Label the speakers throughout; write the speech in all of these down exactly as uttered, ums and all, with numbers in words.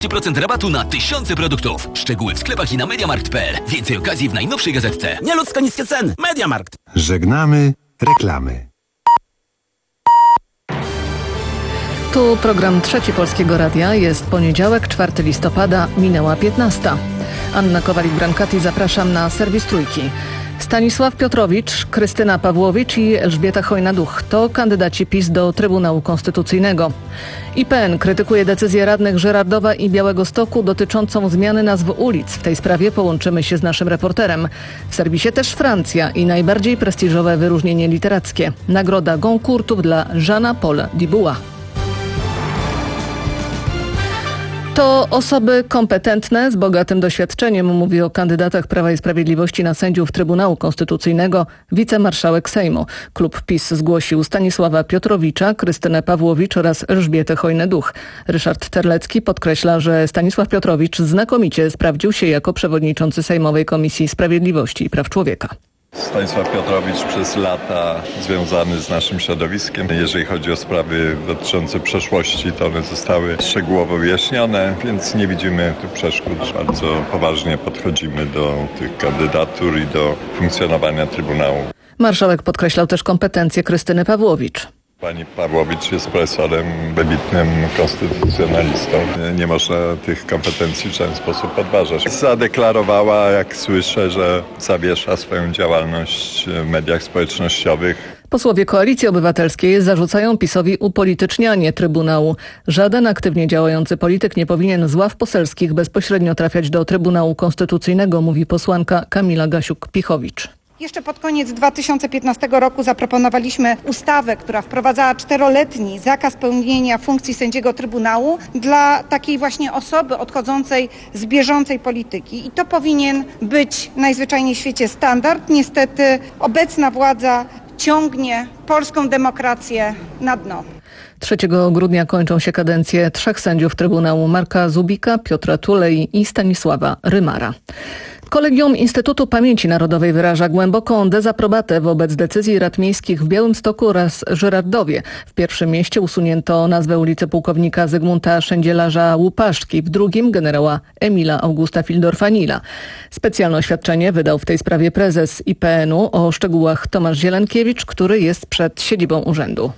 Speaker 1: procent rabatu na tysiące produktów. Szczegóły w sklepach i na mediamarkt kropka p l. Więcej okazji w najnowszej gazetce.
Speaker 2: Nieludzko niskie ceny. Mediamarkt.
Speaker 3: Żegnamy reklamy.
Speaker 4: Tu program Trzeci Polskiego Radia. Jest poniedziałek, czwartego listopada, minęła piętnasta. Anna Kowalik-Brankati, zapraszam na serwis Trójki. Stanisław Piotrowicz, Krystyna Pawłowicz i Elżbieta Chojna-Duch to kandydaci PiS do Trybunału Konstytucyjnego. I P N krytykuje decyzję radnych Żyrardowa i Białegostoku dotyczącą zmiany nazw ulic. W tej sprawie połączymy się z naszym reporterem. W serwisie też Francja i najbardziej prestiżowe wyróżnienie literackie. Nagroda Goncourtów dla Jeana-Paula Dubois. To osoby kompetentne, z bogatym doświadczeniem, mówi o kandydatach Prawa i Sprawiedliwości na sędziów Trybunału Konstytucyjnego wicemarszałek Sejmu. Klub PiS zgłosił Stanisława Piotrowicza, Krystynę Pawłowicz oraz Elżbietę Chojnę-Duch. Ryszard Terlecki podkreśla, że Stanisław Piotrowicz znakomicie sprawdził się jako przewodniczący Sejmowej Komisji Sprawiedliwości i Praw Człowieka.
Speaker 5: Stanisław Piotrowicz przez lata związany z naszym środowiskiem. Jeżeli chodzi o sprawy dotyczące przeszłości, to one zostały szczegółowo wyjaśnione, więc nie widzimy tu przeszkód. Bardzo poważnie podchodzimy do tych kandydatur i do funkcjonowania Trybunału.
Speaker 4: Marszałek podkreślał też kompetencje Krystyny Pawłowicz.
Speaker 5: Pani Pawłowicz jest profesorem, wybitnym konstytucjonalistą. Nie można tych kompetencji w żaden sposób podważać. Zadeklarowała, jak słyszę, że zawiesza swoją działalność w mediach społecznościowych.
Speaker 4: Posłowie Koalicji Obywatelskiej zarzucają PiS-owi upolitycznianie Trybunału. Żaden aktywnie działający polityk nie powinien z ław poselskich bezpośrednio trafiać do Trybunału Konstytucyjnego, mówi posłanka Kamila Gasiuk-Pichowicz.
Speaker 6: Jeszcze pod koniec dwa tysiące piętnastego roku zaproponowaliśmy ustawę, która wprowadzała czteroletni zakaz pełnienia funkcji sędziego Trybunału dla takiej właśnie osoby odchodzącej z bieżącej polityki. I to powinien być najzwyczajniej w świecie standard. Niestety obecna władza ciągnie polską demokrację na dno.
Speaker 4: trzeciego grudnia kończą się kadencje trzech sędziów Trybunału: Marka Zubika, Piotra Tulei i Stanisława Rymara. Kolegium Instytutu Pamięci Narodowej wyraża głęboką dezaprobatę wobec decyzji rad miejskich w Białymstoku oraz Żyrardowie. W pierwszym mieście usunięto nazwę ulicy pułkownika Zygmunta Szędzielarza-Łupaszki, w drugim generała Emila Augusta Fildorfa-Nila. Specjalne oświadczenie wydał w tej sprawie prezes I P N u. O szczegółach Tomasz Zielenkiewicz, który jest przed siedzibą urzędu.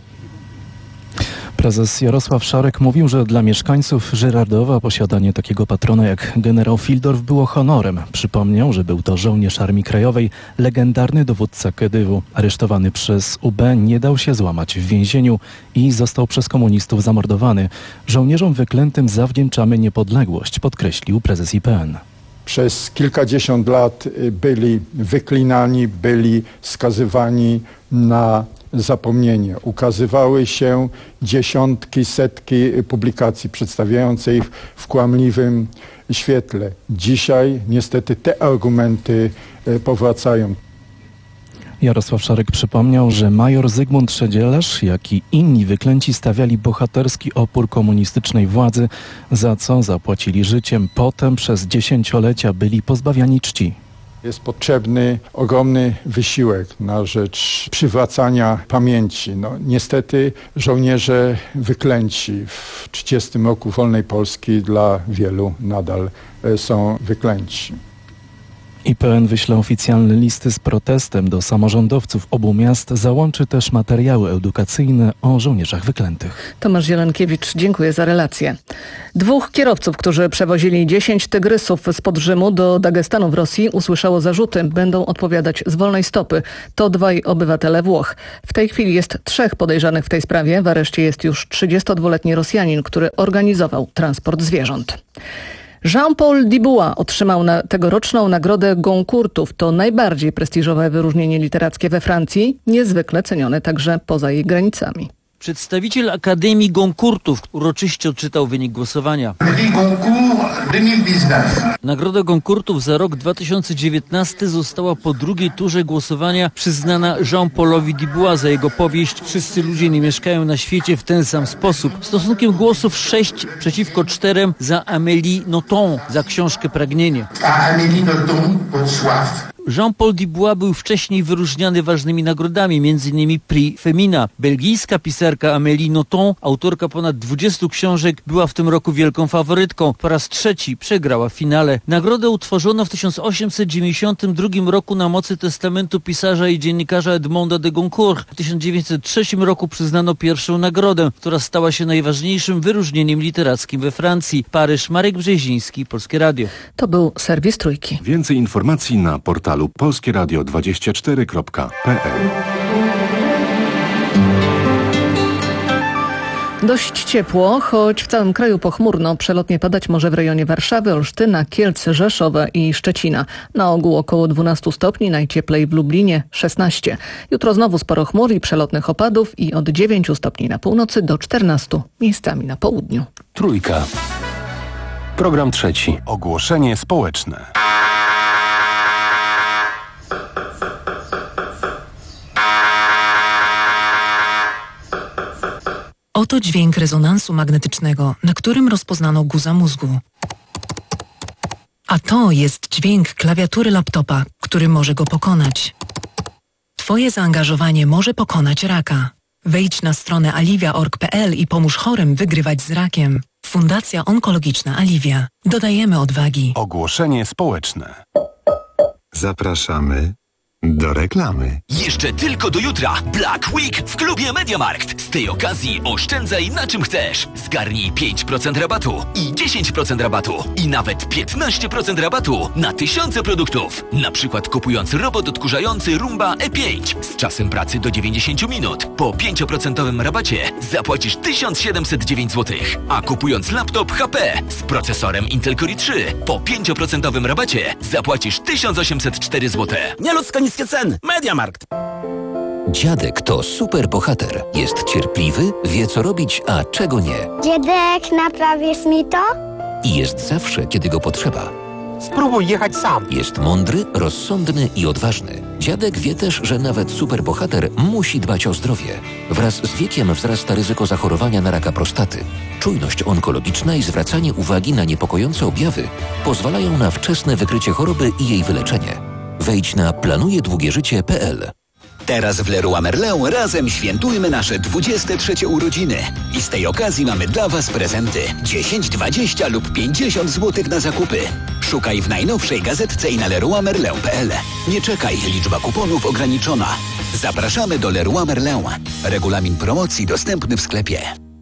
Speaker 7: Prezes Jarosław Szarek mówił, że dla mieszkańców Żyrardowa posiadanie takiego patrona jak generał Fildorf było honorem. Przypomniał, że był to żołnierz Armii Krajowej, legendarny dowódca Kedywu. Aresztowany przez U B nie dał się złamać w więzieniu i został przez komunistów zamordowany. Żołnierzom wyklętym zawdzięczamy niepodległość, podkreślił prezes I P N.
Speaker 8: Przez kilkadziesiąt lat byli wyklinani, byli skazywani na zapomnienie. Ukazywały się dziesiątki, setki publikacji przedstawiających ich w kłamliwym świetle. Dzisiaj niestety te argumenty powracają.
Speaker 7: Jarosław Szarek przypomniał, że major Zygmunt Szędzielarz, jak i inni wyklęci stawiali bohaterski opór komunistycznej władzy, za co zapłacili życiem. Potem przez dziesięciolecia byli pozbawiani czci.
Speaker 8: Jest potrzebny ogromny wysiłek na rzecz przywracania pamięci. No, niestety żołnierze wyklęci w trzydziestym roku wolnej Polski dla wielu nadal są wyklęci.
Speaker 7: I P N wyśle oficjalne listy z protestem do samorządowców obu miast. Załączy też materiały edukacyjne o żołnierzach wyklętych.
Speaker 4: Tomasz Zielenkiewicz, dziękuję za relację. Dwóch kierowców, którzy przewozili dziesięć tygrysów spod Rzymu do Dagestanu w Rosji, usłyszało zarzuty. Będą odpowiadać z wolnej stopy. To dwaj obywatele Włoch. W tej chwili jest trzech podejrzanych w tej sprawie. W areszcie jest już trzydziestodwuletni Rosjanin, który organizował transport zwierząt. Jean-Paul Dubois otrzymał na tegoroczną nagrodę Goncourtów. To najbardziej prestiżowe wyróżnienie literackie we Francji, niezwykle cenione także poza jej granicami.
Speaker 9: Przedstawiciel Akademii Goncourtów uroczyście odczytał wynik głosowania. Nagroda Goncourtów za rok dwa tysiące dziewiętnasty została po drugiej turze głosowania przyznana Jean-Paulowi Dubois za jego powieść Wszyscy ludzie nie mieszkają na świecie w ten sam sposób. Stosunkiem głosów sześć przeciwko czterem za Amélie Nothomb za książkę Pragnienie. Jean-Paul Dubois był wcześniej wyróżniany ważnymi nagrodami, między innymi Prix Femina. Belgijska pisarka Amélie Nothomb, autorka ponad dwudziestu książek, była w tym roku wielką faworytką. Po raz trzeci przegrała w finale. Nagrodę utworzono w tysiąc osiemset dziewięćdziesiątym drugim roku na mocy testamentu pisarza i dziennikarza Edmonda de Goncourt. W tysiąc dziewięćset trzecim roku przyznano pierwszą nagrodę, która stała się najważniejszym wyróżnieniem literackim we Francji. Paryż, Marek Brzeziński, Polskie Radio.
Speaker 4: To był serwis Trójki.
Speaker 3: Więcej informacji na portalu polskie radio dwadzieścia cztery kropka p l.
Speaker 4: Dość ciepło, choć w całym kraju pochmurno. Przelotnie padać może w rejonie Warszawy, Olsztyna, Kielc, Rzeszowa i Szczecina. Na ogół około dwunastu stopni, najcieplej w Lublinie szesnaście. Jutro znowu sporo chmur i przelotnych opadów i od dziewięciu stopni na północy do czternastu miejscami na południu.
Speaker 10: Trójka. Program trzeci. Ogłoszenie społeczne.
Speaker 11: Oto dźwięk rezonansu magnetycznego, na którym rozpoznano guza mózgu. A to jest dźwięk klawiatury laptopa, który może go pokonać. Twoje zaangażowanie może pokonać raka. Wejdź na stronę aliwia kropka org kropka p l i pomóż chorym wygrywać z rakiem. Fundacja Onkologiczna Aliwia. Dodajemy odwagi.
Speaker 10: Ogłoszenie społeczne.
Speaker 3: Zapraszamy do reklamy.
Speaker 1: Jeszcze tylko do jutra Black Week w klubie MediaMarkt. Z tej okazji oszczędzaj na czym chcesz. Zgarnij pięć procent rabatu i dziesięć procent rabatu i nawet piętnaście procent rabatu na tysiące produktów. Na przykład kupując robot odkurzający Roomba E pięć z czasem pracy do dziewięćdziesięciu minut. Po pięć procent rabacie zapłacisz tysiąc siedemset dziewięć złotych. A kupując laptop H P z procesorem Intel Core i trzy po pięć procent rabacie zapłacisz tysiąc osiemset cztery złote.
Speaker 2: Nieludzko niskie ceny. MediaMarkt.
Speaker 12: Dziadek to super bohater. Jest cierpliwy, wie co robić, a czego nie.
Speaker 13: Dziadek, naprawisz mi to?
Speaker 12: I jest zawsze, kiedy go potrzeba.
Speaker 2: Spróbuj jechać sam.
Speaker 12: Jest mądry, rozsądny i odważny. Dziadek wie też, że nawet superbohater musi dbać o zdrowie. Wraz z wiekiem wzrasta ryzyko zachorowania na raka prostaty. Czujność onkologiczna i zwracanie uwagi na niepokojące objawy pozwalają na wczesne wykrycie choroby i jej wyleczenie. Wejdź na planuje długie życie kropka p l.
Speaker 14: Teraz w Leroy Merlin razem świętujmy nasze dwudzieste trzecie urodziny. I z tej okazji mamy dla Was prezenty. dziesięć, dwadzieścia lub pięćdziesiąt złotych na zakupy. Szukaj w najnowszej gazetce i na leroy merlin kropka p l. Nie czekaj, liczba kuponów ograniczona. Zapraszamy do Leroy Merlin. Regulamin promocji dostępny w sklepie.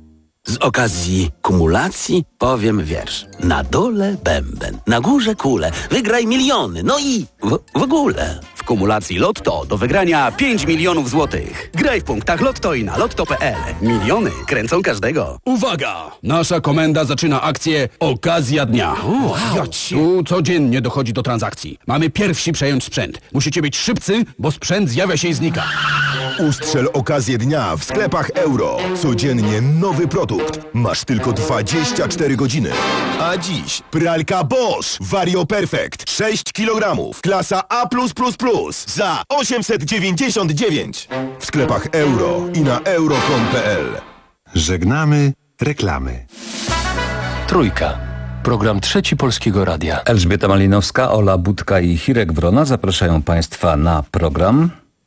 Speaker 2: Z okazji kumulacji powiem wiersz. Na dole bęben, na górze kule, wygraj miliony, no i w, w ogóle. W kumulacji Lotto do wygrania pięć milionów złotych. Graj w punktach Lotto i na lotto kropka p l. Miliony kręcą każdego.
Speaker 15: Uwaga! Nasza komenda zaczyna akcję Okazja Dnia.
Speaker 2: Wow.
Speaker 15: Tu codziennie dochodzi do transakcji. Mamy pierwsi przejąć sprzęt. Musicie być szybcy, bo sprzęt zjawia się i znika.
Speaker 16: Ustrzel okazję dnia w sklepach Euro. Codziennie nowy produkt. Masz tylko dwadzieścia cztery godziny. A dziś pralka Bosch Vario Perfect sześć kilogramów. Klasa A plus plus plus za osiemset dziewięćdziesiąt dziewięć. W sklepach Euro i na euro kropka com kropka p l.
Speaker 3: Żegnamy reklamy.
Speaker 10: Trójka. Program trzeci Polskiego Radia.
Speaker 17: Elżbieta Malinowska, Ola Budka i Hirek Wrona zapraszają Państwa na program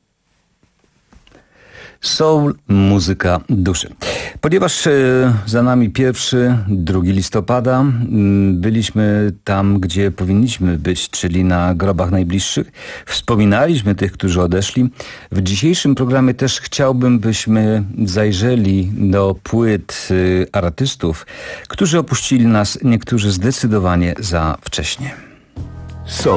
Speaker 17: Soul, muzyka duszy. Ponieważ za nami pierwszy, drugi listopada, byliśmy tam, gdzie powinniśmy być, czyli na grobach najbliższych. Wspominaliśmy tych, którzy odeszli. W dzisiejszym programie też chciałbym, byśmy zajrzeli do płyt artystów, którzy opuścili nas, niektórzy zdecydowanie za wcześnie.
Speaker 18: Soul.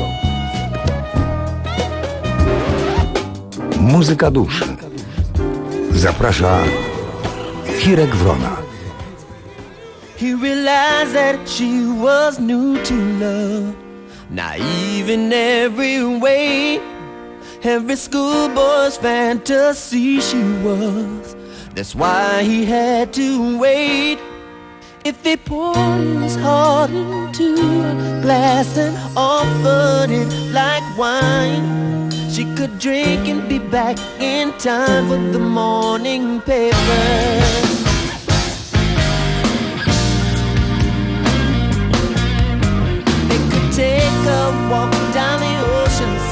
Speaker 18: Muzyka duszy. Zaprasza Hirek Wrona.
Speaker 19: He realized that she was new to love, naive in every way. Every schoolboy's fantasy she was. That's why he had to wait. If he poured his heart into a glass and offered it like wine, she could drink and be back in time for the morning paper. They could take a walk down the ocean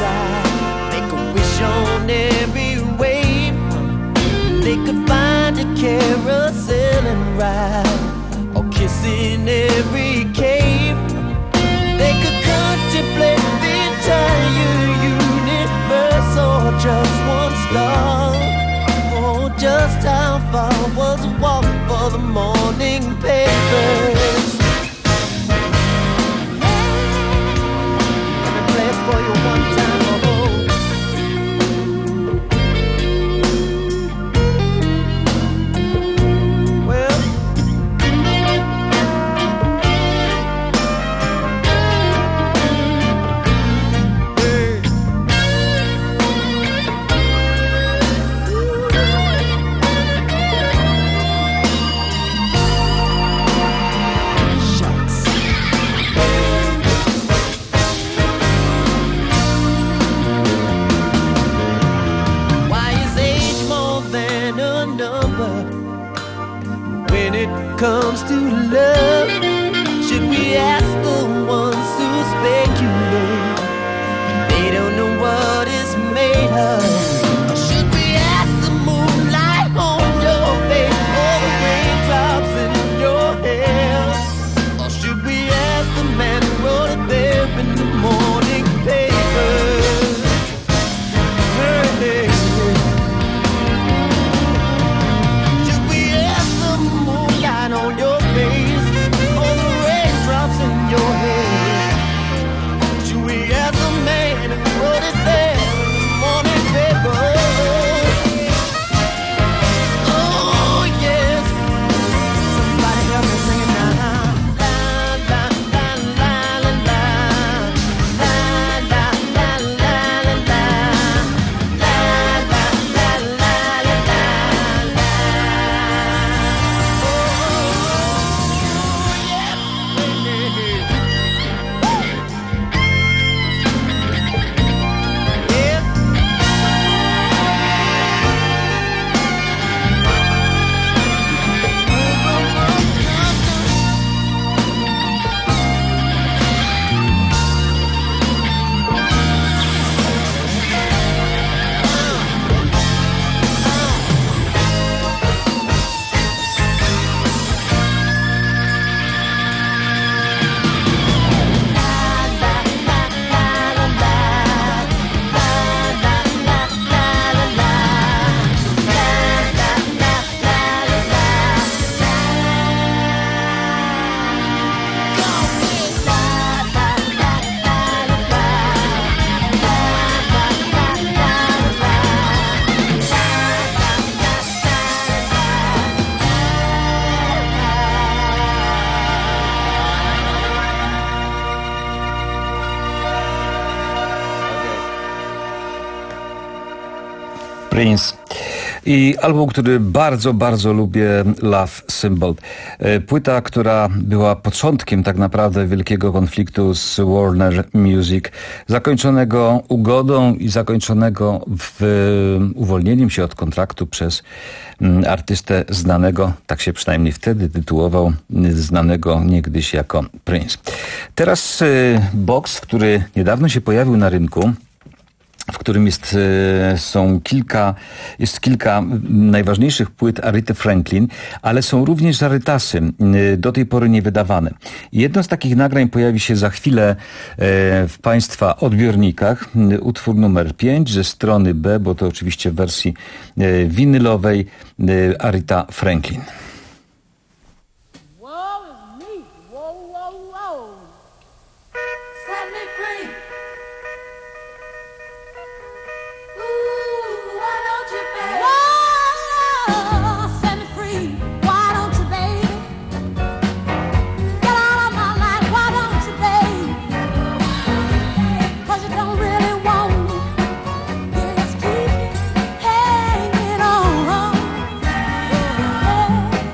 Speaker 19: in every cave. They could contemplate the entire universe or just one star. Oh, just how far was a walk for the morning papers? Let me play it for you one time. Comes to love, should we ask the ones who speculate? They don't know what it's made of. Or should we ask the moonlight on your face or the raindrops in your hair? Or should we ask the man who wrote it there in the morning papers? Hey, hey, hey. Should we ask the moonlight on your face or the raindrops in your hair? Should we ask the man who wrote it there in the morning papers? Oh yes, somebody help me sing it now. La la la la la la, la la la la la la, la la la la la la.
Speaker 17: Prince. I album, który bardzo, bardzo lubię, Love Symbol. Płyta, która była początkiem tak naprawdę wielkiego konfliktu z Warner Music, zakończonego ugodą i zakończonego w uwolnieniem się od kontraktu przez artystę znanego, tak się przynajmniej wtedy tytułował, znanego niegdyś jako Prince. Teraz box, który niedawno się pojawił na rynku, w którym jest, są kilka, jest kilka najważniejszych płyt Arethy Franklin, ale są również rarytasy, do tej pory niewydawane. Jedno z takich nagrań pojawi się za chwilę w Państwa odbiornikach. Utwór numer pięć ze strony B, bo to oczywiście w wersji winylowej, Aretha Franklin.
Speaker 20: Hanging on.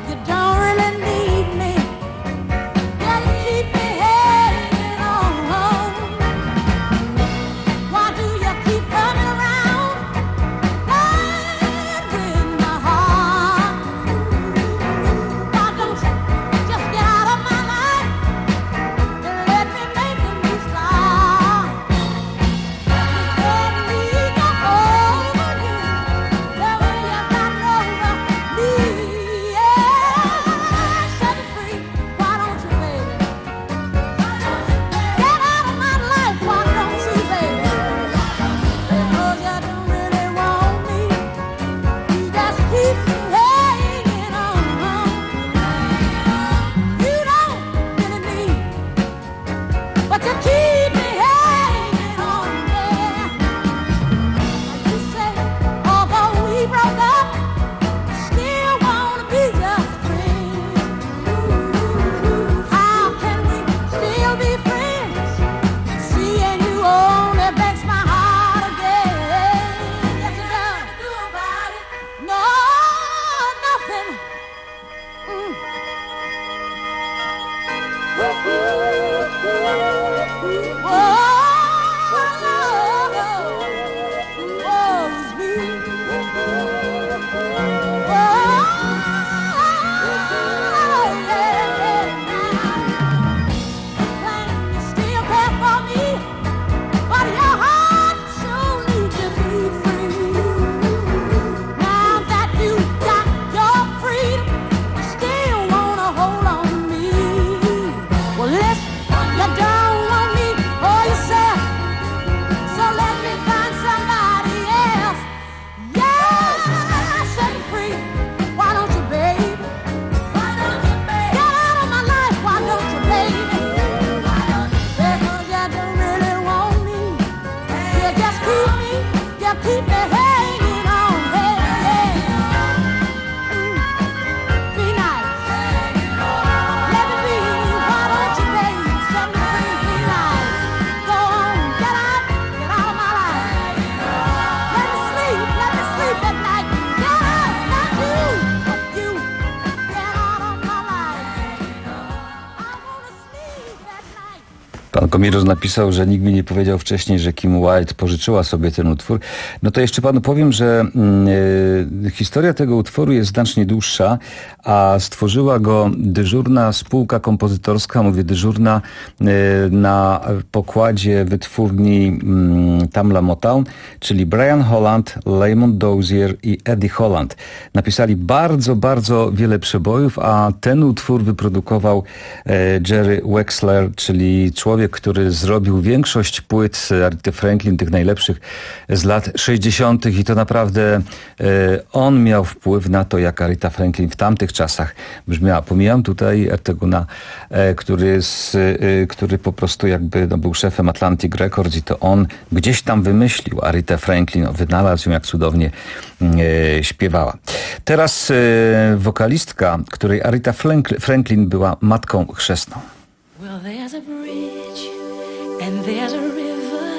Speaker 17: Pan Komiros napisał, że nikt mi nie powiedział wcześniej, że Kim Wilde pożyczyła sobie ten utwór. No to jeszcze panu powiem, że y, historia tego utworu jest znacznie dłuższa, a stworzyła go dyżurna spółka kompozytorska, mówię dyżurna, y, na pokładzie wytwórni y, Tamla Motown, czyli Brian Holland, Lamont Dozier i Eddie Holland. Napisali bardzo, bardzo wiele przebojów, a ten utwór wyprodukował y, Jerry Wexler, czyli człowiek, który zrobił większość płyt Aretty Franklin, tych najlepszych z lat sześćdziesiątych i to naprawdę e, on miał wpływ na to, jak Aretha Franklin w tamtych czasach brzmiała. Pomijam tutaj Erteguna, e, który, z, e, który po prostu jakby no, był szefem Atlantic Records i to on gdzieś tam wymyślił Aretę Franklin, wynalazł ją, jak cudownie e, śpiewała. Teraz e, wokalistka, której Aretha Franklin była matką chrzestną.
Speaker 20: Well, there's a bridge and there's a river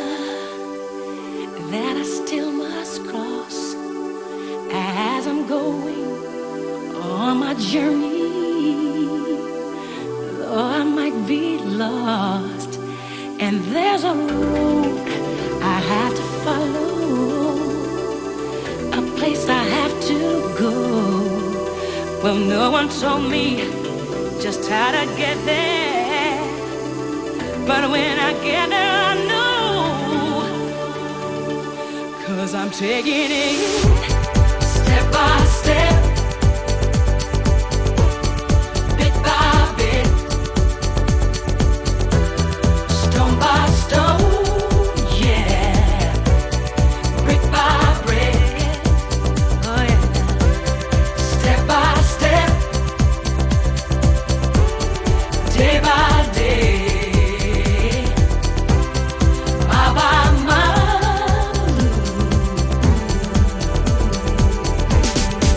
Speaker 20: that I still must cross as I'm going on my journey. Though I might be lost, and there's a road I have to follow, a place I have to go. Well, no one told me just how to get there, but when I get there I know, 'cause I'm taking it step by step, bit by bit, stone by stone, yeah, brick by brick, oh yeah, step by step, day by day, mile by mile.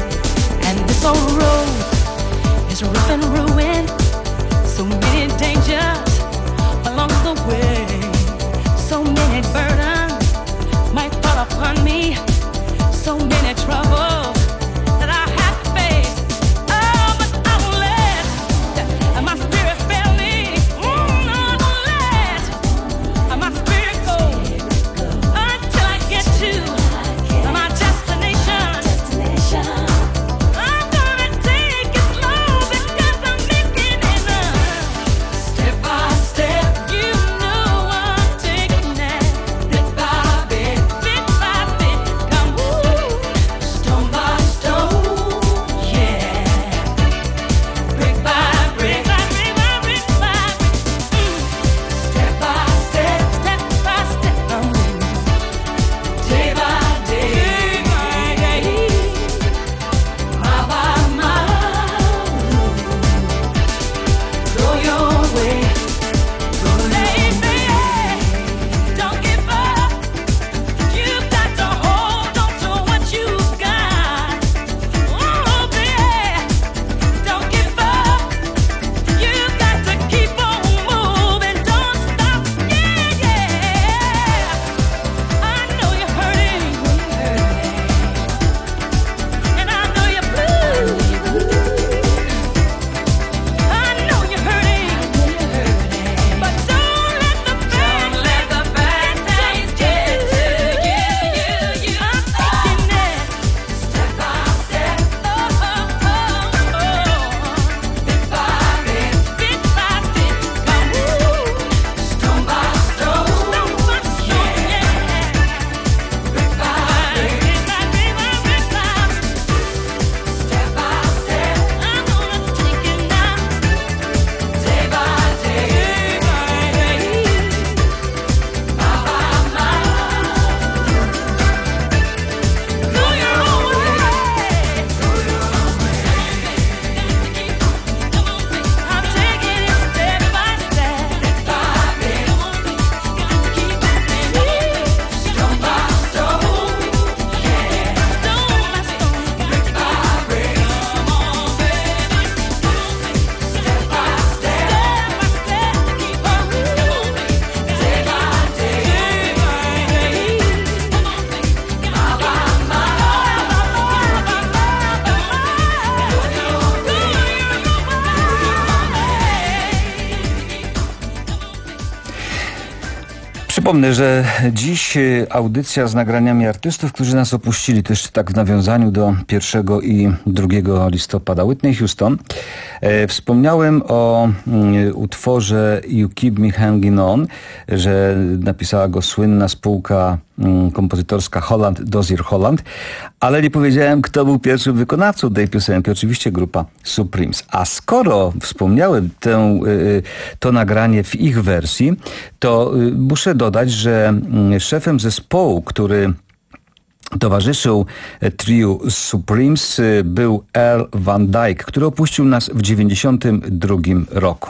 Speaker 17: Przypomnę, że dziś audycja z nagraniami artystów, którzy nas opuścili. To jeszcze tak w nawiązaniu do pierwszego i drugiego listopada. Whitney Houston. E, wspomniałem o mm, utworze You Keep Me Hanging On, że napisała go słynna spółka mm, kompozytorska Holland, Dozier Holland, ale nie powiedziałem, kto był pierwszym wykonawcą tej piosenki. Oczywiście grupa Supremes. A skoro wspomniałem tę, y, to nagranie w ich wersji, to y, muszę dodać, że y, szefem zespołu, który towarzyszył triu Supremes, był Earl Van Dyke, który opuścił nas w dziewięćdziesiątym drugim roku.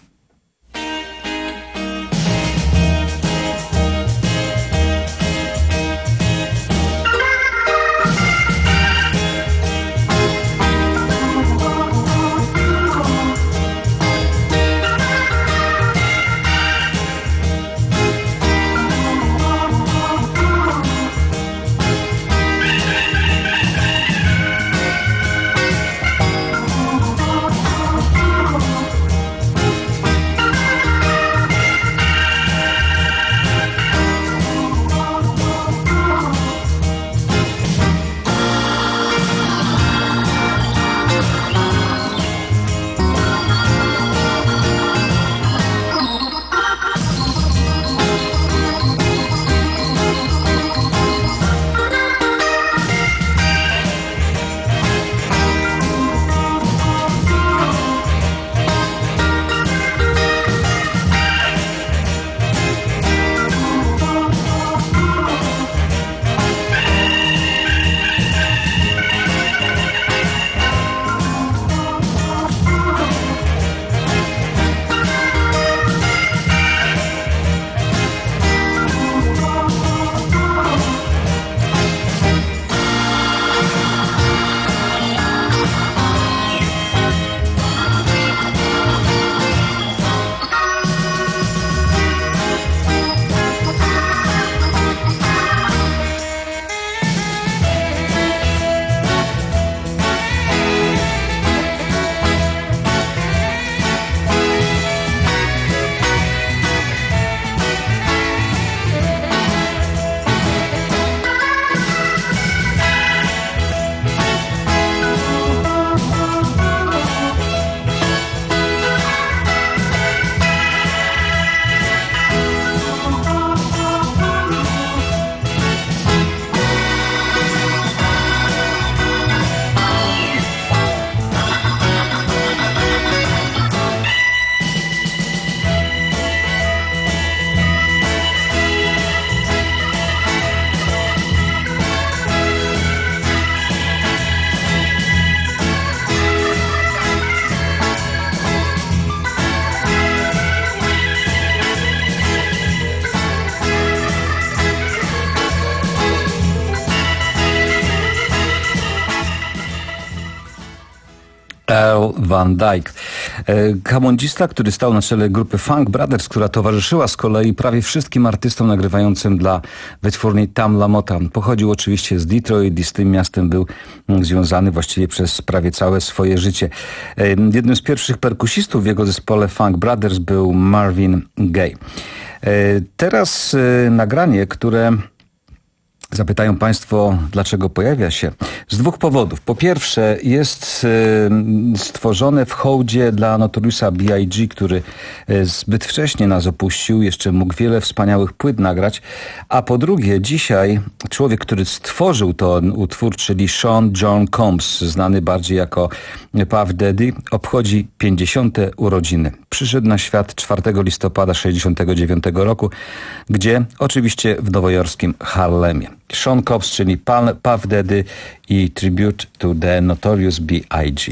Speaker 17: Earl Van Dyke. Hammondista, który stał na czele grupy Funk Brothers, która towarzyszyła z kolei prawie wszystkim artystom nagrywającym dla wytwórni Tam LaMotta. Pochodził oczywiście z Detroit i z tym miastem był związany właściwie przez prawie całe swoje życie. Jednym z pierwszych perkusistów w jego zespole Funk Brothers był Marvin Gaye. Teraz nagranie, które zapytają Państwo, dlaczego pojawia się. Z dwóch powodów. Po pierwsze, jest y, stworzone w hołdzie dla Notoriousa B I G, który y, zbyt wcześnie nas opuścił, jeszcze mógł wiele wspaniałych płyt nagrać. A po drugie, dzisiaj człowiek, który stworzył ten utwór, czyli Sean John Combs, znany bardziej jako Puff Daddy, obchodzi pięćdziesiąte urodziny. Przyszedł na świat czwartego listopada sześćdziesiątego dziewiątego roku, gdzie oczywiście w nowojorskim Harlemie. Sean Combs, czyli Puff Daddy i Tribute to the Notorious B I G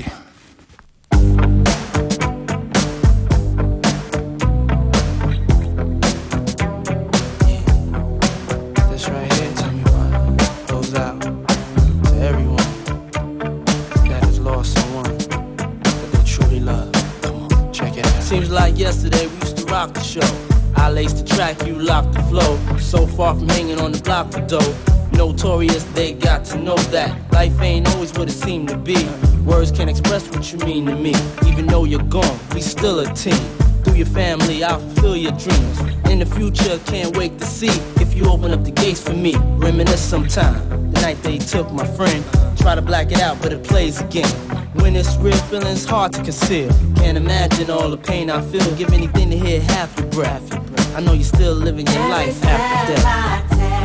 Speaker 19: Seems like yesterday we used to rock the show. I laced the track, you locked the flow. So far from hanging on the block for dough. Notorious, they got to know that life ain't always what it seemed to be. Words can't express what you mean to me. Even though you're gone, we still a team. Through your family, I'll fulfill your dreams. In the future, can't wait to see if you open up the gates for me. Reminisce sometime, the night they took my friend. Try to black it out, but it plays again. When it's real, feeling's hard to conceal. Can't imagine all the pain I feel. Give anything to hear half your breath. I know you're still living your life after death.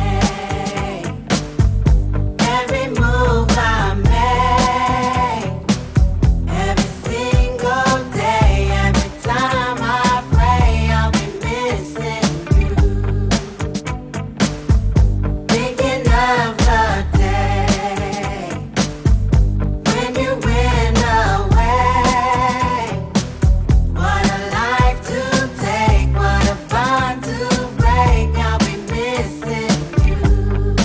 Speaker 21: Every move I make, every single day, every time I pray, I'll be missing you. Thinking of the day when you went away. What a life to take, what a bond to break. I'll be missing you.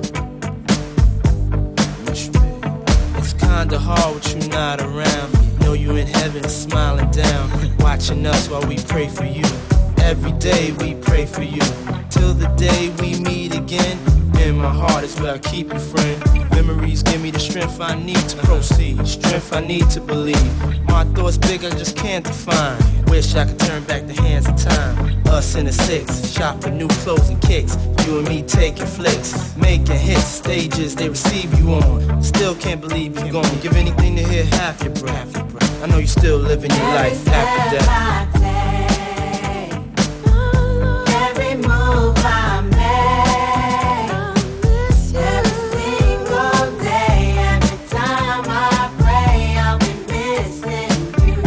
Speaker 19: It's kinda hard with you not around. Know you in heaven smiling down, watching us while we pray for you. Every day we pray for you, till the day we meet again. In my heart is where I keep you, friend. Memories give me the strength I need to proceed, strength I need to believe. My thoughts big, I just can't define. Wish I could turn back the hands of time. Us in the six, shop for new clothes and kicks. You and me taking flicks, making hits, stages they receive you on. Still can't believe you're gone. Give anything to hear half your breath. I know you're still living your life after death.
Speaker 21: Every move I make, every single day, every time I pray, I'll be missing you.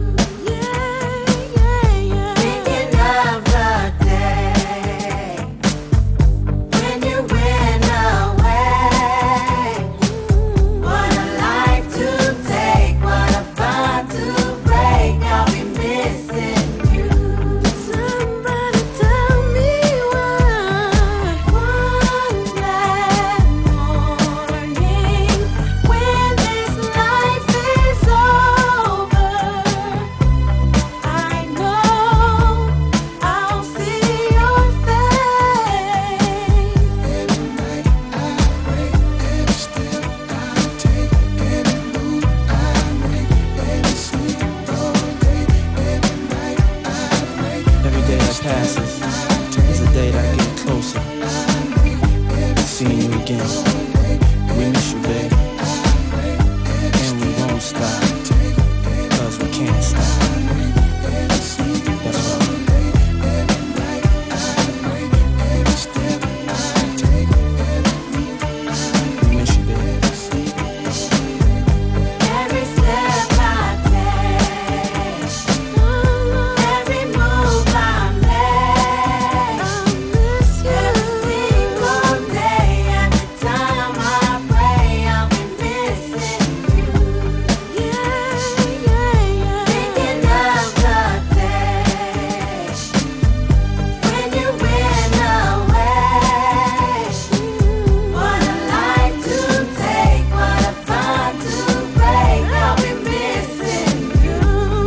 Speaker 21: Thinking of the day when you went away. What a life to take, what a bond to break. I'll be missing you. Somebody tell me why. One last morning when this life is over, I know I'll see your face. Every night I pray, every step I take, every move I make, every single day, every night I pray.
Speaker 19: Every day that passes is a day that I get closer. Seeing you again. We miss you, babe. And we won't stop. Cause we can't stop. That's right. We miss you, babe.
Speaker 21: Every step I take, every move I make, every single day, every time I pray, I'll be missing you. Thinking of the day when you went away. What a life to take, what a bond to break. I'll be missing you.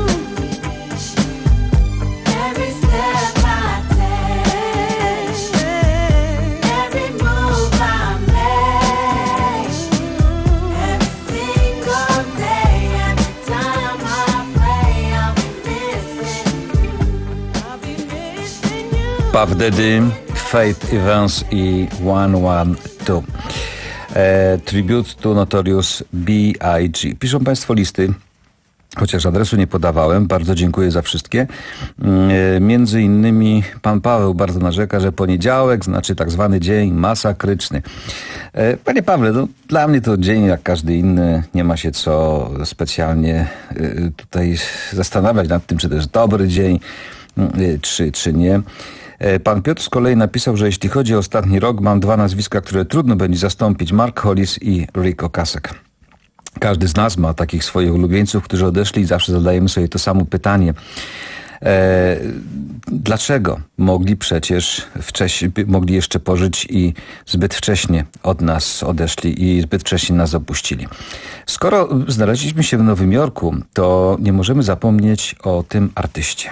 Speaker 21: Every step I take, every move I make, every single day, every time I pray, I'll be missing you. I'll be missing you.
Speaker 17: Puff Daddy, Faith Evans i one one two. E, tribute to Notorious B I G Piszą Państwo listy, chociaż adresu nie podawałem. Bardzo dziękuję za wszystkie. E, między innymi pan Paweł bardzo narzeka, że poniedziałek znaczy tak zwany dzień masakryczny. E, panie Pawle, no, dla mnie to dzień jak każdy inny. Nie ma się co specjalnie e, tutaj zastanawiać nad tym, czy to jest dobry dzień, e, czy, czy nie. Pan Piotr z kolei napisał, że jeśli chodzi o ostatni rok, mam dwa nazwiska, które trudno będzie zastąpić: Mark Hollis i Rick Ocasek. Każdy z nas ma takich swoich ulubieńców, którzy odeszli i zawsze zadajemy sobie to samo pytanie. E, dlaczego mogli przecież wcześniej, mogli jeszcze pożyć i zbyt wcześnie od nas odeszli i zbyt wcześnie nas opuścili? Skoro znaleźliśmy się w Nowym Jorku, to nie możemy zapomnieć o tym artyście.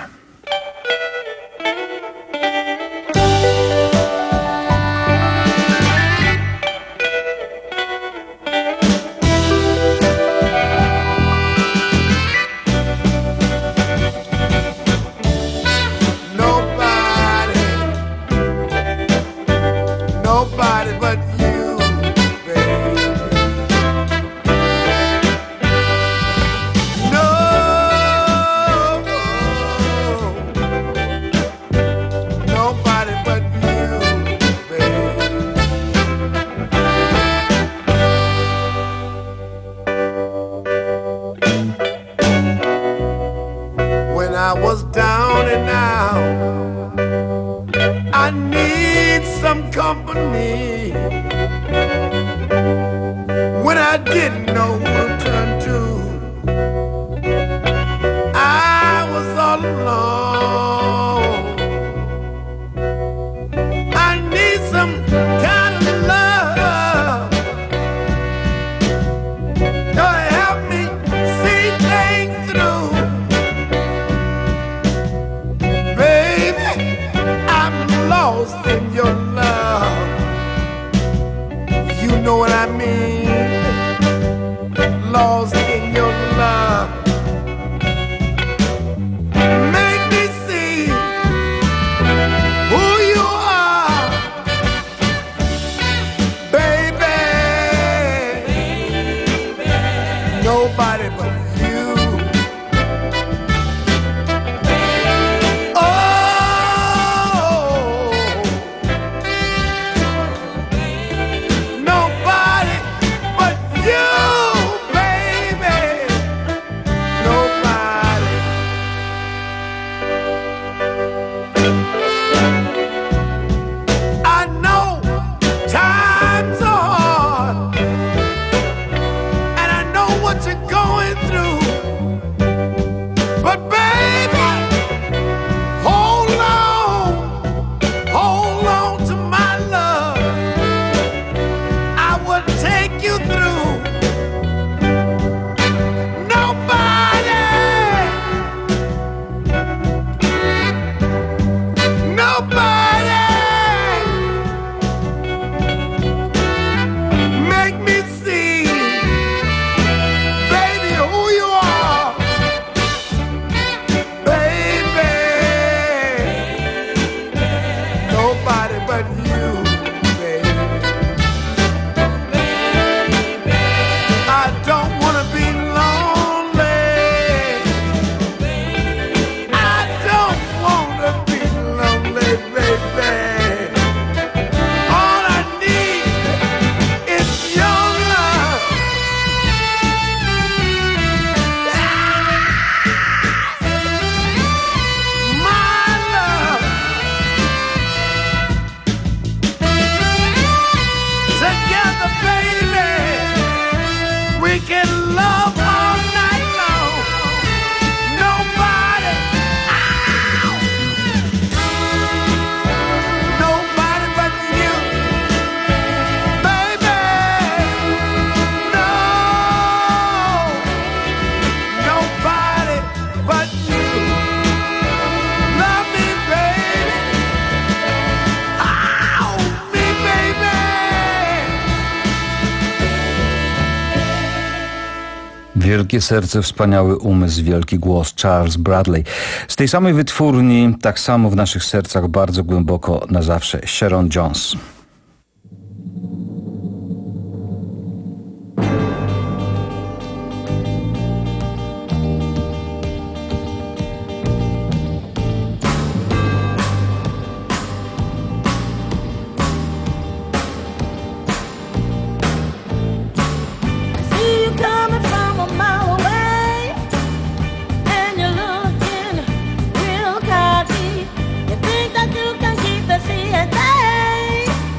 Speaker 5: some company when I didn't know who to turn to. I was all alone. I need some kind of love to help me see things through. Baby, I'm lost in your love. You know what I mean? Lost in your love. Make me see who you are, baby. Nobody but you. Nobody but you, baby. Nobody. I know times are hard, and I know what you're going through. But baby, hold on, hold on to my love. I will take you through. Nobody, nobody make me see, baby, who you are, baby. Nobody but you, baby. I don't wanna be lonely. I don't wanna be lonely, baby. All I need is your love. My love. Together, baby, we can love all night long. Nobody, ow, nobody but you, baby. No, nobody but you. Love me, baby. Ow, me, baby.
Speaker 17: Wielkie serce, wspaniały umysł, wielki głos, Charles Bradley. Z tej samej wytwórni, tak samo w naszych sercach, bardzo głęboko na zawsze, Sharon Jones.
Speaker 21: See you coming from a mile away, and you're looking real cocky. You think that you can keep the sea at bay.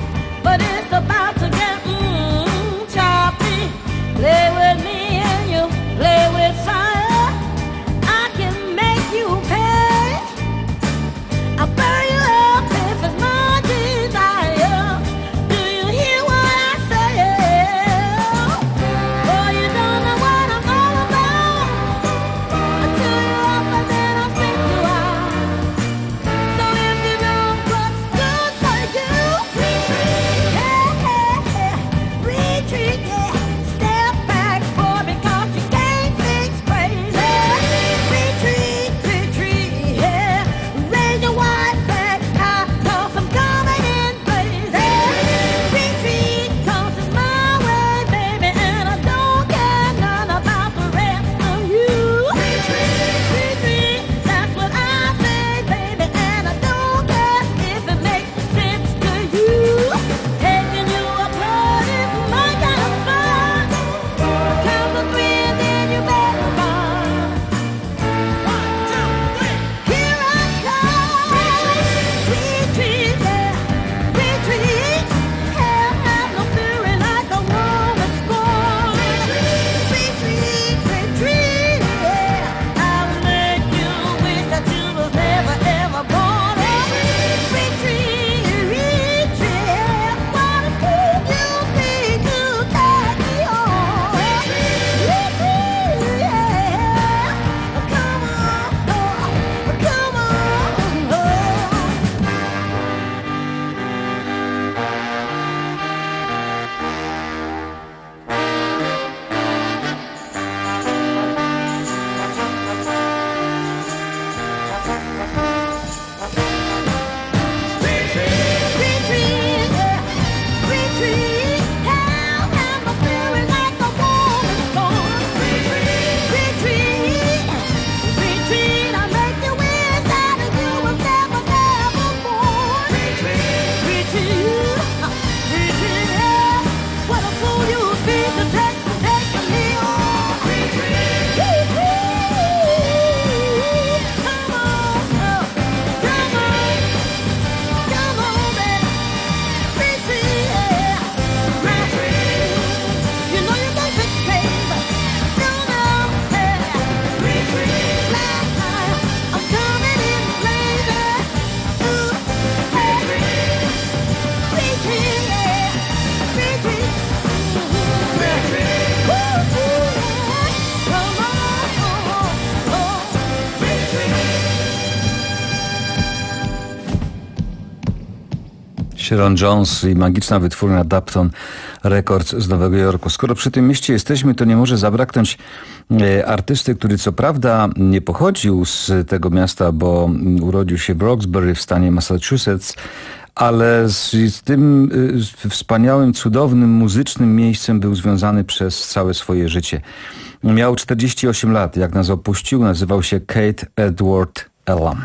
Speaker 17: Sharon Jones i magiczna wytwórnia Dapton Records z Nowego Jorku. Skoro przy tym mieście jesteśmy, to nie może zabraknąć e, artysty, który co prawda nie pochodził z tego miasta, bo urodził się w Roxbury w stanie Massachusetts, ale z, z tym y, wspaniałym, cudownym, muzycznym miejscem był związany przez całe swoje życie. Miał czterdzieści osiem lat, jak nas opuścił, nazywał się Keith Edward Elam.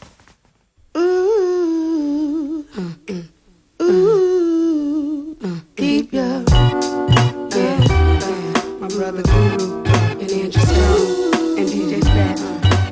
Speaker 6: Keep your, yeah, my brother Guru and Andrew Stone and D J Fat.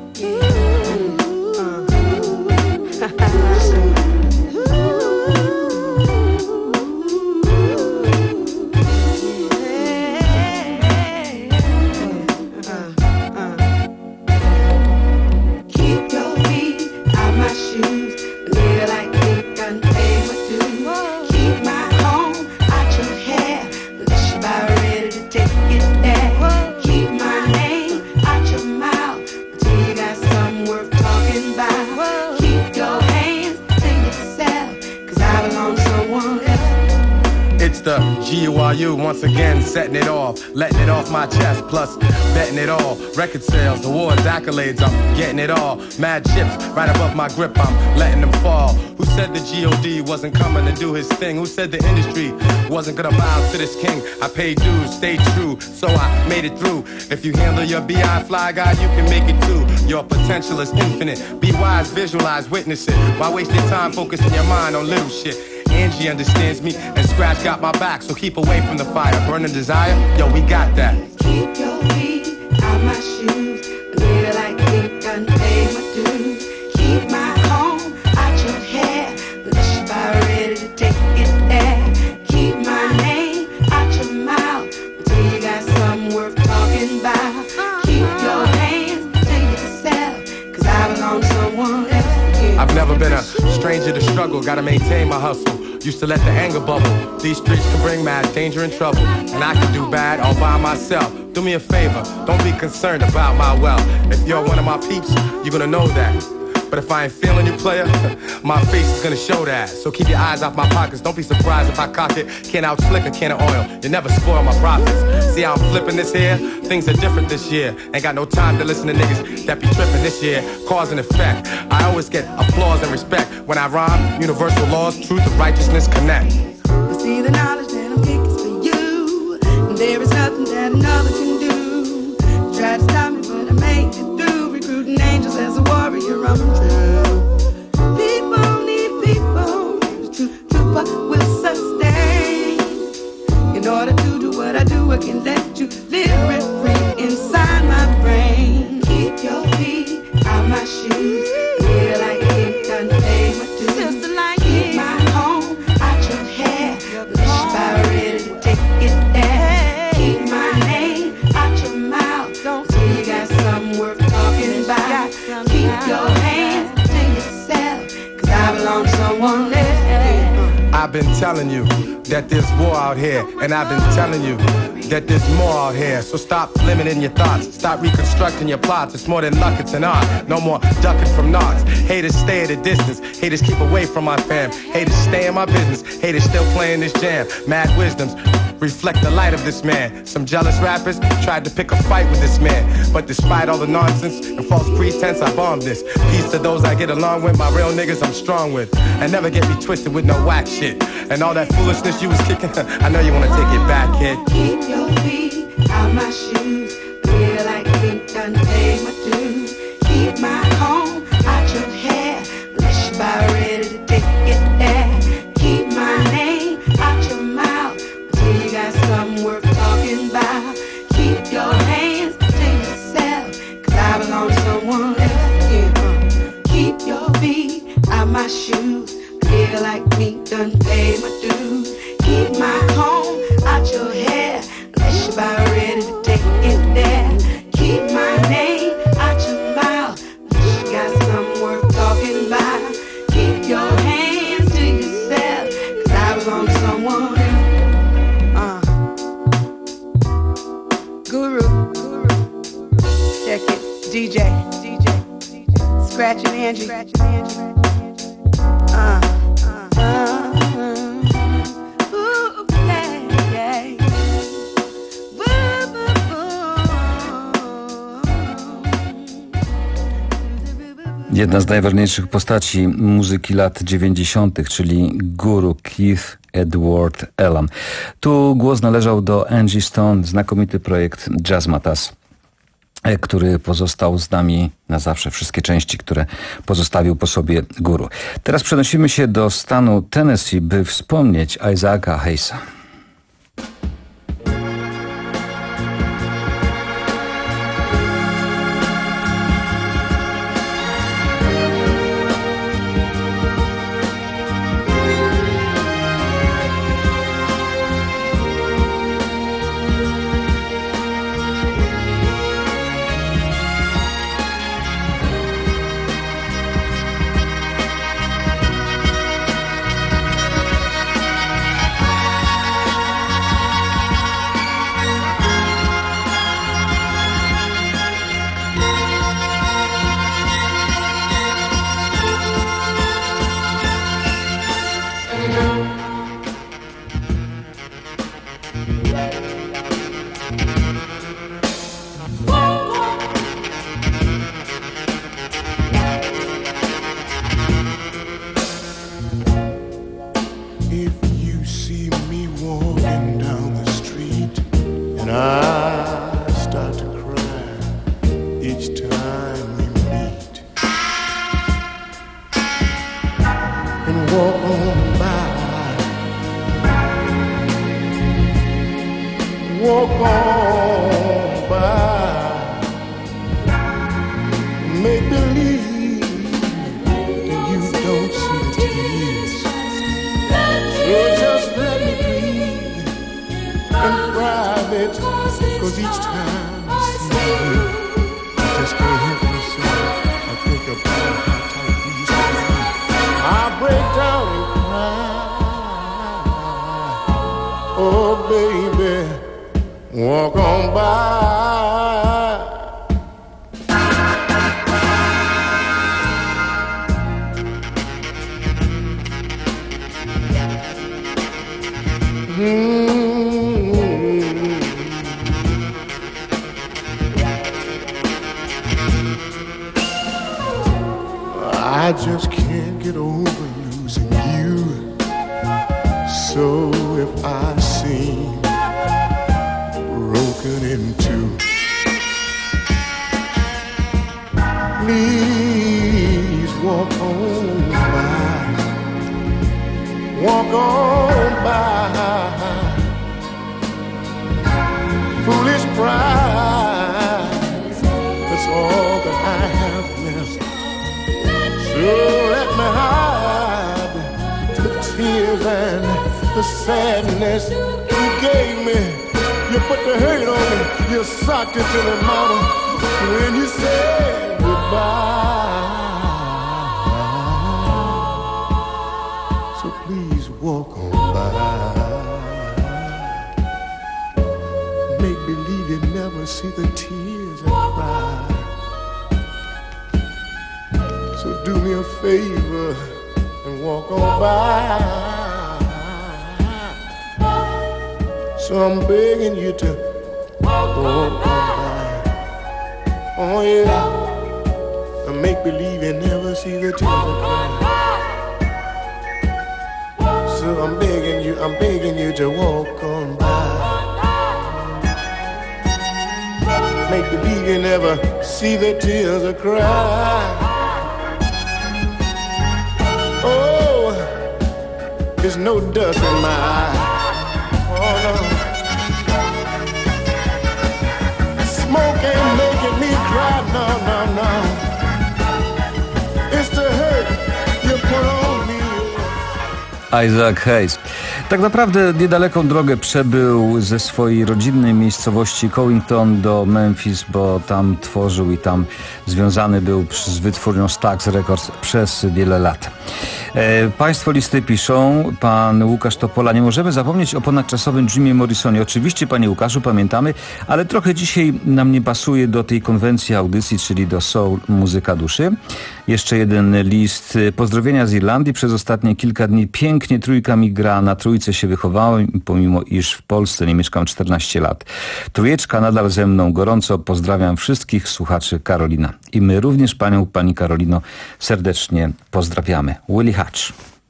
Speaker 6: Keep your feet out my shoes, nigga like me done pay my dues. Keep my home out your hair, unless you about ready to take it there. Keep my name out your mouth until you got something worth talking about. Keep your hands to yourself, cause I belong to someone else.
Speaker 22: It's the G U R U once again, setting it off, letting it off my chest, plus betting it all. Record sales, awards, accolades, I'm getting it all. Mad chips right above my grip, I'm letting them fall. Who said the G O D wasn't coming to do his thing? Who said the industry wasn't gonna bow to this king? I paid dues, stayed true, so I made it through. If you handle your B I fly guy, you can make it too. Your potential is infinite. Be wise, visualize, witness it. Why waste your time focusing your mind on little shit? Angie understands me, and Scratch got my back, so keep away from the fire. Burning desire, yo, we got that.
Speaker 6: Keep your feet out my shoes, a nigga like me done pay my dues. Keep my home out your hair, unless you about ready to take it there. Keep my name out your mouth until you got something worth talking about. Keep your hands to yourself, cause I belong to someone else.
Speaker 22: I've never been a stranger to struggle, gotta maintain my hustle. Used to let the anger bubble. These streets can bring mad danger and trouble, and I can do bad all by myself. Do me a favor, don't be concerned about my wealth. If you're one of my peeps, you're gonna know that. But if I ain't feeling you, player, my face is gonna show that. So keep your eyes off my pockets, don't be surprised if I cock it. Can't outslick a can of oil, you never spoil my profits. See how I'm flipping this here? Things are different this year. Ain't got no time to listen to niggas that be tripping this year. Cause and effect, I always get applause and respect. When I rhyme, universal laws, truth and righteousness connect.
Speaker 6: You see the knowledge that I'm kicking for you, and there is nothing that another can do. Try to stop me, but I made it through. Recruiting angels as a warrior, I'm true. People need people, the true trooper will sustain. In order to do what I do, I can let you live rent free inside my brain. Keep your feet out my shoes, yeah, like you done paid my dues. Keep my home out your hair, unless you about ready to take it there. Keep my name out your mouth until you got something worth talking about. Keep your hands to yourself, cause I belong to someone else.
Speaker 22: I've been telling you that there's war out here, and I've been telling you that there's more out here. So stop limiting your thoughts, stop reconstructing your plots. It's more than luck, it's an art. No more ducking from knots. Haters stay at a distance, haters keep away from my fam. Haters stay in my business, haters still playing this jam. Mad wisdoms reflect the light of this man. Some jealous rappers tried to pick a fight with this man, but despite all the nonsense and false pretense, I bombed this. Peace to those I get along with, my real niggas I'm strong with. And never get me twisted with no whack shit. And all that foolishness you was kicking, I know you wanna take it back, kid.
Speaker 6: Keep your feet out my shoes, feel like me done paid my dues. Keep my home out your hair, unless you about ready to take it there. Keep my name out your mouth until you got something worth talking about. Keep your hands to yourself, cause I belong to someone else. Yeah. Keep your feet out my shoes, feel like me done paid my dues. Keep my home out your hair, unless you about ready to take it there. Keep my name out your mouth, unless you got something worth talking about. Keep your hands to yourself, cause I belong to someone else. Uh. Guru, Guru, check it, D J, D J, Scratch and Angie, uh, uh, uh.
Speaker 17: Jedna z najważniejszych postaci muzyki lat dziewięćdziesiątych, czyli guru Keith Edward Elam. Tu głos należał do Angie Stone, znakomity projekt Jazzmatazz, który pozostał z nami na zawsze, wszystkie części, które pozostawił po sobie guru. Teraz przenosimy się do stanu Tennessee, by wspomnieć Isaaca Hayesa.
Speaker 7: I just can't get over losing you. So if I seem broken in two, please walk on by, walk on by. Foolish pride, that's all that I have left. So let me hide the tears and the sadness you gave me. You put the hurt on me, you socked it to the mountain when you said goodbye. So please walk on by. Make believe you never see the tears I cry. So do me a favor and walk on by. So I'm begging you to walk on by. Oh yeah, and make believe you never see the tears I cry. So I'm begging you, I'm begging you to walk on by. Make believe you never see the tears I cry. Oh, there's no dust in my eye. Oh no, smoke ain't making me cry. No, no, no. It's the hurt you put on me.
Speaker 17: Isaac Hayes. Tak naprawdę niedaleką drogę przebył ze swojej rodzinnej miejscowości Covington do Memphis, bo tam tworzył i tam związany był z wytwórnią Stax Records przez wiele lat. E, państwo listy piszą, pan Łukasz Topola, nie możemy zapomnieć o ponadczasowym Jimie Morrisonie. Oczywiście, panie Łukaszu, pamiętamy, ale trochę dzisiaj nam nie pasuje do tej konwencji audycji, czyli do soul muzyka duszy. Jeszcze jeden list. Pozdrowienia z Irlandii. Przez ostatnie kilka dni pięknie trójka mi gra. Na trójce się wychowałem, pomimo iż w Polsce nie mieszkam czternaście lat. Trójeczka nadal ze mną. Gorąco pozdrawiam wszystkich słuchaczy Karolina. I my również panią, pani Karolino, serdecznie pozdrawiamy. Willie Hutch.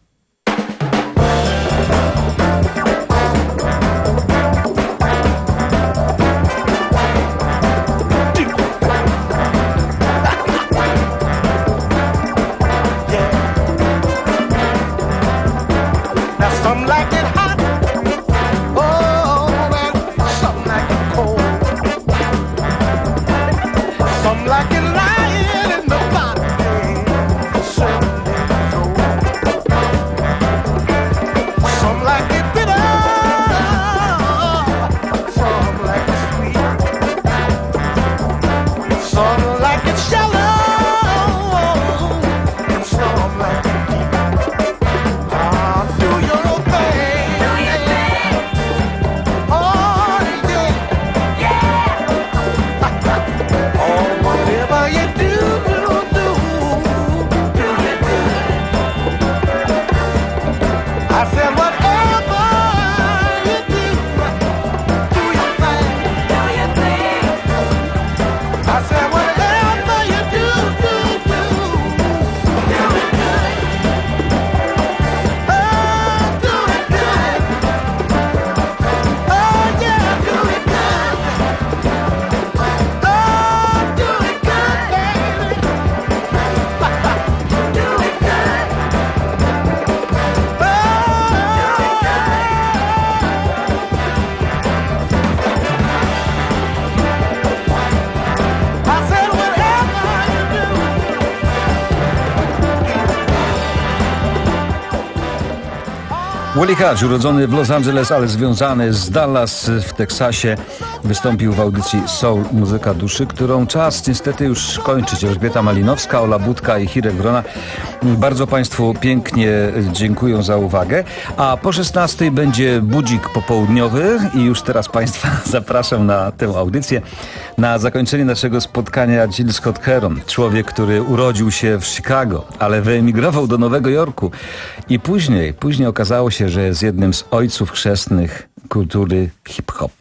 Speaker 17: Willie Hutch, urodzony w Los Angeles, ale związany z Dallas w Teksasie, wystąpił w audycji Soul Muzyka Duszy, którą czas niestety już kończyć. Elżbieta Malinowska, Ola Budka i Hirek Wrona bardzo państwu pięknie dziękuję za uwagę. A po szesnastej będzie budzik popołudniowy i już teraz państwa zapraszam na tę audycję. Na zakończenie naszego spotkania Jill Scott Heron, człowiek, który urodził się w Chicago, ale wyemigrował do Nowego Jorku i później, później okazało się, że jest jednym z ojców chrzestnych kultury hip-hop.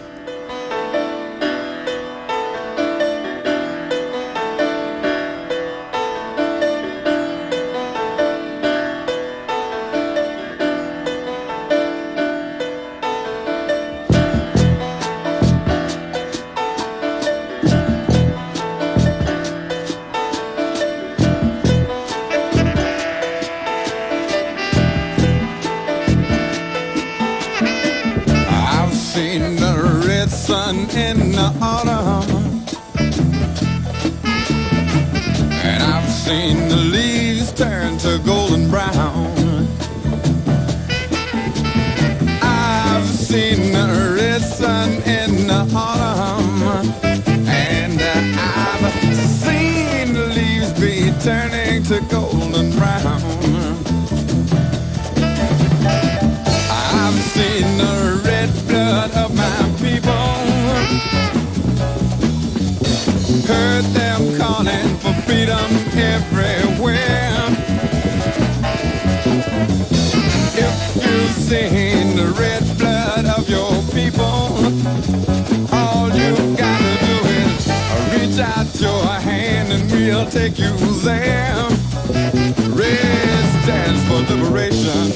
Speaker 8: Take you there. Red stands for liberation.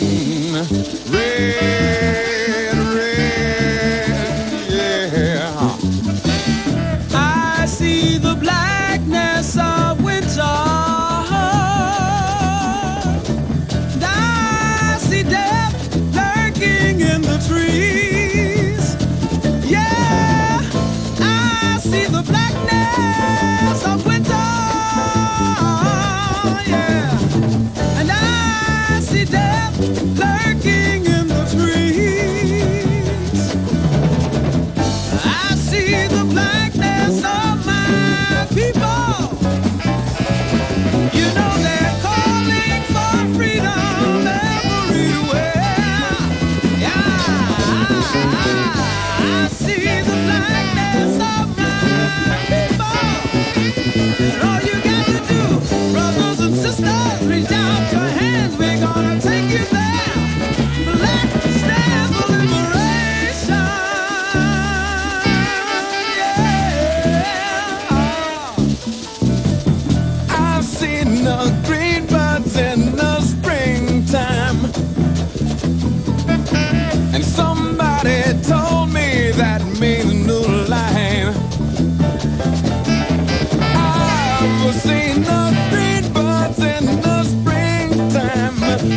Speaker 8: Red, red, yeah. I see the blackness of winter. And I see death lurking in the trees. Yeah, I see the blackness of winter. Yeah, and I see death.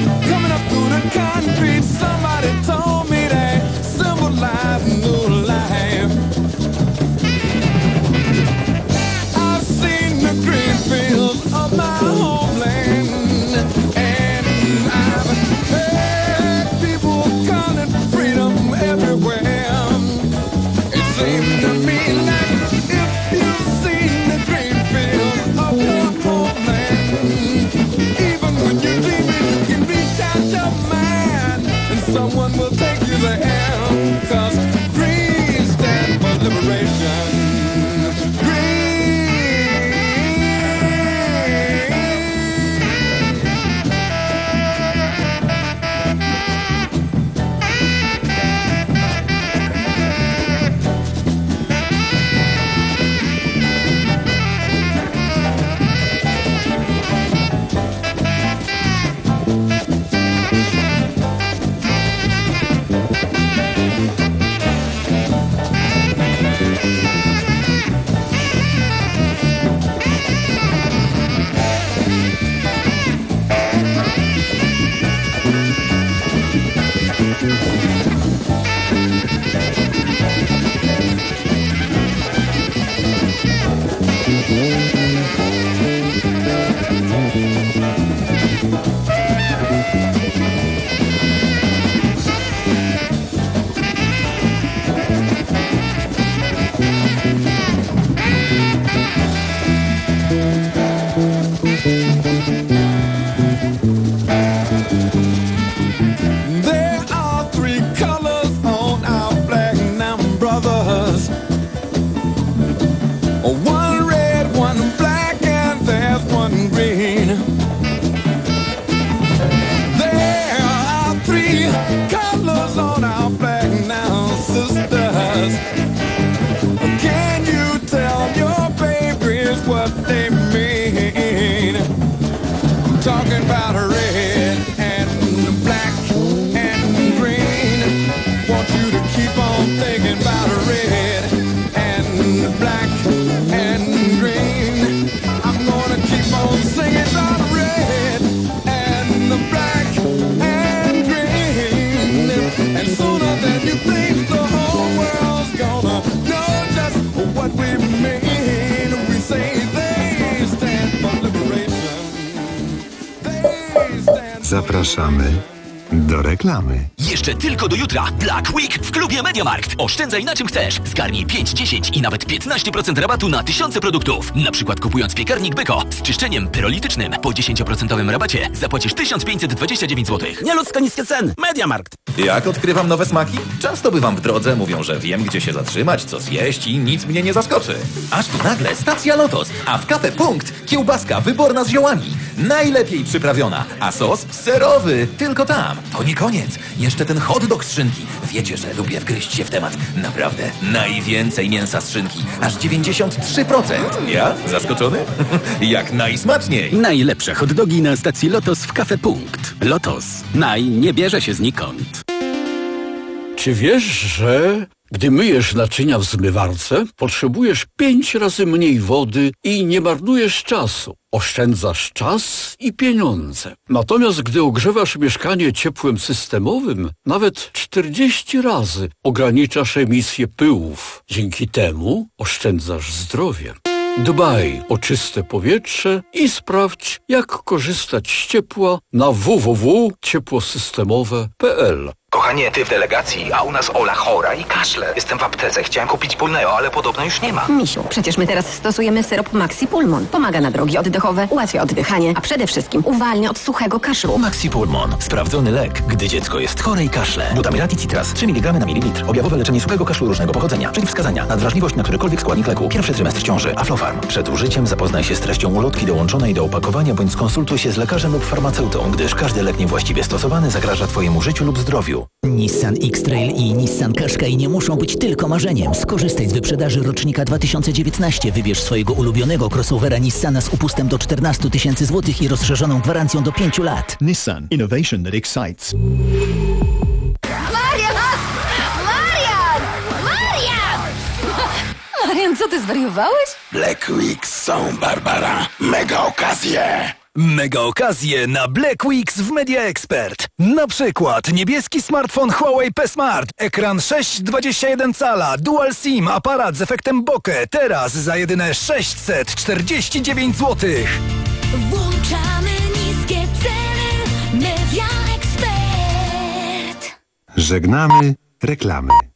Speaker 8: Coming up through the concrete, somebody told me that symbolize new life. I've seen the green fields of my homeland, and I've heard people calling freedom everywhere. It seems to me like if you've seen the green fields of your homeland, even when you're dreaming, you can reach out your mind and someone will take you there. Cause green stands for liberation. There are three colors on our flag now, brothers. One red, one black, and there's one green. There are three colors on our flag now, sisters. Can you tell your babies what they mean? I'm talking about red and black and green. Want you to keep on thinking about red and black and green. I'm gonna keep on singing about red and the black and green. And sooner than you think, the whole world's gonna know just what we mean. We say they stand for liberation. They stand.
Speaker 3: Zapraszamy do reklamy.
Speaker 1: Jeszcze tylko do jutra Black Week w klubie MediaMarkt. Oszczędzaj na czym chcesz. Zgarnij pięć, dziesięć i nawet piętnaście procent rabatu na tysiące produktów. Na przykład kupując piekarnik Beko z czyszczeniem pyrolitycznym po dziesięć procent rabacie zapłacisz tysiąc pięćset dwadzieścia dziewięć złotych.
Speaker 2: Nieludzko niskie ceny. MediaMarkt.
Speaker 4: Jak odkrywam nowe smaki? Często bywam w drodze, mówią, że wiem, gdzie się zatrzymać, co zjeść i nic mnie nie zaskoczy. Aż tu nagle stacja Lotos, a w Cafe Punkt kiełbaska wyborna z ziołami. Najlepiej przyprawiona, a sos serowy, tylko tam. To nie koniec. Jeszcze ten hot dog z szynki. Wiecie, że lubię wgryźć się w temat. Naprawdę, najwięcej mięsa z szynki. Aż dziewięćdziesiąt trzy procent. Ja? Zaskoczony? Jak najsmaczniej.
Speaker 2: Najlepsze hot dogi na stacji Lotos w Cafe Punkt. Lotos. Naj nie bierze się znikąd.
Speaker 9: Czy wiesz, że gdy myjesz naczynia w zmywarce, potrzebujesz pięć razy mniej wody i nie marnujesz czasu? Oszczędzasz czas i pieniądze. Natomiast gdy ogrzewasz mieszkanie ciepłem systemowym, nawet czterdzieści razy ograniczasz emisję pyłów. Dzięki temu oszczędzasz zdrowie. Dbaj o czyste powietrze i sprawdź, jak korzystać z ciepła na w w w kropka ciepłosystemowe kropka p l.
Speaker 23: Kochanie, ty w delegacji, a u nas Ola chora i kaszle. Jestem w aptece, chciałem kupić Pulneo, ale podobno już nie ma.
Speaker 24: Misiu, przecież my teraz stosujemy syrop Maxi Pulmon. Pomaga na drogi oddechowe, ułatwia oddychanie, a przede wszystkim uwalnia od suchego kaszlu.
Speaker 1: Maxi Pulmon. Sprawdzony lek, gdy dziecko jest chore i kaszle. Butamirati Citras. trzy miligramy na mililitr. Objawowe leczenie suchego kaszlu różnego pochodzenia. Przeciwwskazania. Nadwrażliwość na którykolwiek składnik leku. Pierwszy trymestr ciąży. Aflofarm. Przed użyciem zapoznaj się z treścią ulotki dołączonej do opakowania bądź skonsultuj się z lekarzem lub farmaceutą, gdyż każdy lek niewłaściwie stosowany zagraża twojemu życiu lub zdrowiu.
Speaker 25: Nissan X-Trail i Nissan Qashqai nie muszą być tylko marzeniem. Skorzystaj z wyprzedaży rocznika dwa tysiące dziewiętnaście. Wybierz swojego ulubionego crossovera Nissana z upustem do czternastu tysięcy złotych i rozszerzoną gwarancją do pięciu lat.
Speaker 26: Nissan. Innovation that excites.
Speaker 21: Marian! Marian! Marian! Marian, co ty zwariowałeś?
Speaker 27: Black Week są, Barbara. Mega okazje.
Speaker 11: Mega okazje na Black Weeks w Media Expert. Na przykład niebieski smartfon Huawei P Smart, ekran sześć przecinek dwadzieścia jeden cala, dual SIM, aparat z efektem bokeh. Teraz za jedyne sześćset czterdzieści dziewięć złotych.
Speaker 21: Włączamy niskie ceny. Media Expert.
Speaker 3: Żegnamy reklamy.